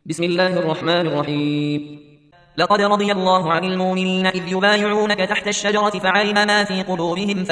بسم الله الرحمن الرحيم. لقد رضي الله عن المؤمنين إذ يبايعونك تحت الشجرة فعلم ما في قلوبهم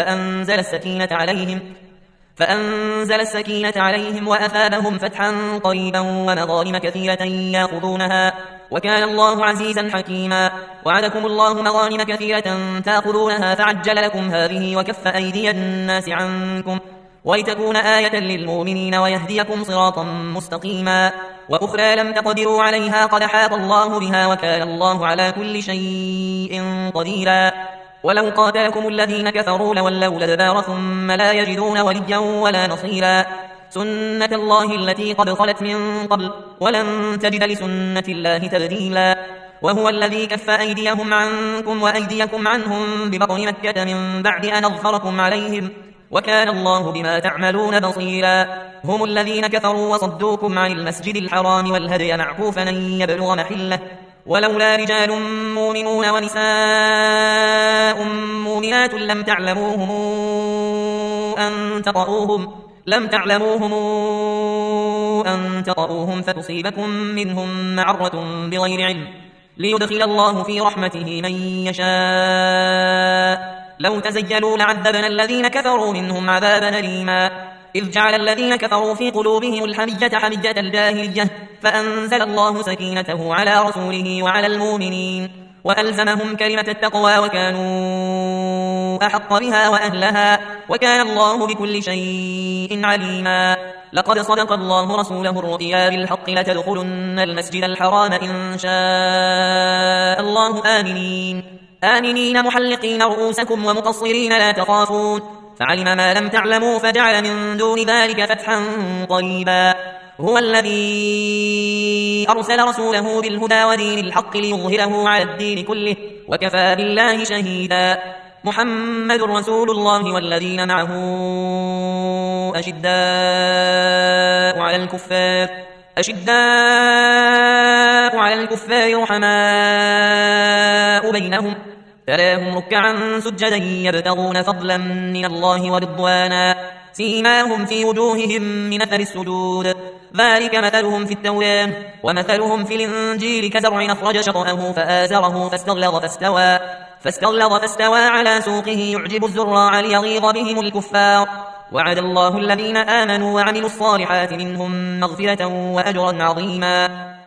فأنزل السكينة عليهم وأثابهم فتحا قريبا ومظالم كثيرة يأخذونها، وكان الله عزيزا حكيما. وعدكم الله مغانم كثيرة تأخذونها فعجل لكم هذه وكف أيدي الناس عنكم ولتكون آية للمؤمنين ويهديكم صراطا مستقيما. وأخرى لم تقدروا عليها قد حاط الله بها وكان الله على كل شيء قديرا. ولو قاتلكم الذين كفروا لولوا الأدبار ثم لا يجدون وليا ولا نصيرا. سنة الله التي قد خلت من قبل ولن تجد لسنة الله تبديلا. وهو الذي كف أيديهم عنكم وأيديكم عنهم ببطن مكة من بعد أن أظفركم عليهم وكان الله بما تعملون بصيرا. هم الذين كفروا وصدوكم عن المسجد الحرام والهدي معكوفا أن يبلغ محله، ولولا رجال مؤمنون ونساء مؤمنات لم تعلموهم أن تطؤوهم فتصيبكم منهم معرة بغير علم ليدخل الله في رحمته من يشاء. لو تزيلوا لعذبنا الذين كفروا منهم عذابا أليما. إذ جعل الذين كفروا في قلوبهم الحمية حمية الجاهلية فأنزل الله سكينته على رسوله وعلى المؤمنين وألزمهم كلمة التقوى وكانوا أحق بها وأهلها وكان الله بكل شيء عليما. لقد صدق الله رسوله الرؤيا بالحق لتدخلن المسجد الحرام إن شاء الله آمنين محلقين رؤوسكم ومقصرين لا تخافون فعلم ما لم تعلموا فجعل من دون ذلك فتحا قريبا. هو الذي أرسل رسوله بالهدى ودين الحق ليظهره على الدين كله وكفى بالله شهيدا. محمد رسول الله والذين معه أشداء على الكفار رحماء بينهم تراهم ركعا سجدا يبتغون فضلا من الله ورضوانا سيماهم في وجوههم من أثر السجود ذلك مثلهم في التوراة ومثلهم في الإنجيل كزرع أخرج شطأه فآزره فاستغلظ فاستوى على سوقه يعجب الزراع ليغيظ بهم الكفار. وعد الله الذين آمنوا وعملوا الصالحات منهم مغفرة وأجرا عظيما.